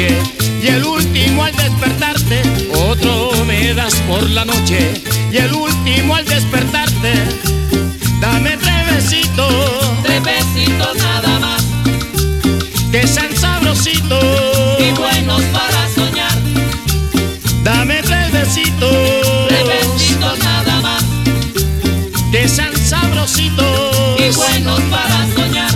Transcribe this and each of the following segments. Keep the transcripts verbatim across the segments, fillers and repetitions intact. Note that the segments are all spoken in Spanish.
noche, y el último al despertarte, otro me das por la noche, y el último al despertarte, dame tres besitos, tres besitos nada más, que sean sabrositos y buenos para soñar. Dame tres besitos, tres besitos nada más, que sean sabrositos y buenos para soñar.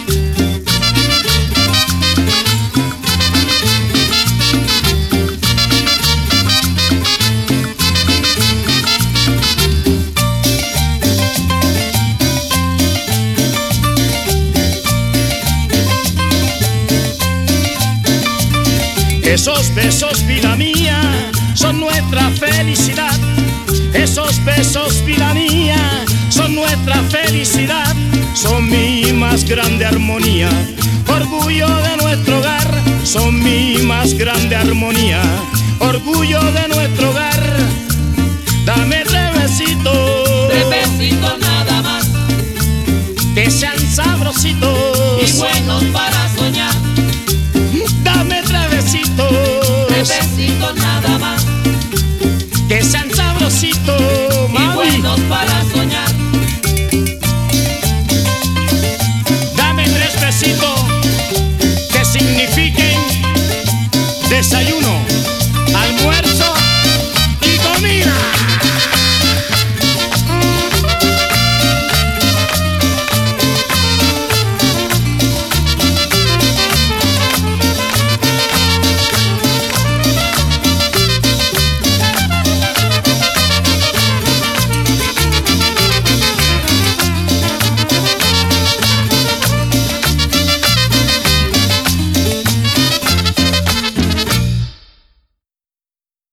Esos besos, vida mía, son nuestra felicidad. Esos besos, vida mía, son nuestra felicidad. Son mi más grande armonía, orgullo de nuestro hogar. Son mi más grande armonía, orgullo de nuestro hogar. Dame tres besitos, tres besitos nada más, que sean sabrositos y buenos para soñar. Dame tres besitos, tres besitos nada más, que sean sabrositos, y buenos para soñar. Dame tres besitos que signifiquen desayuno.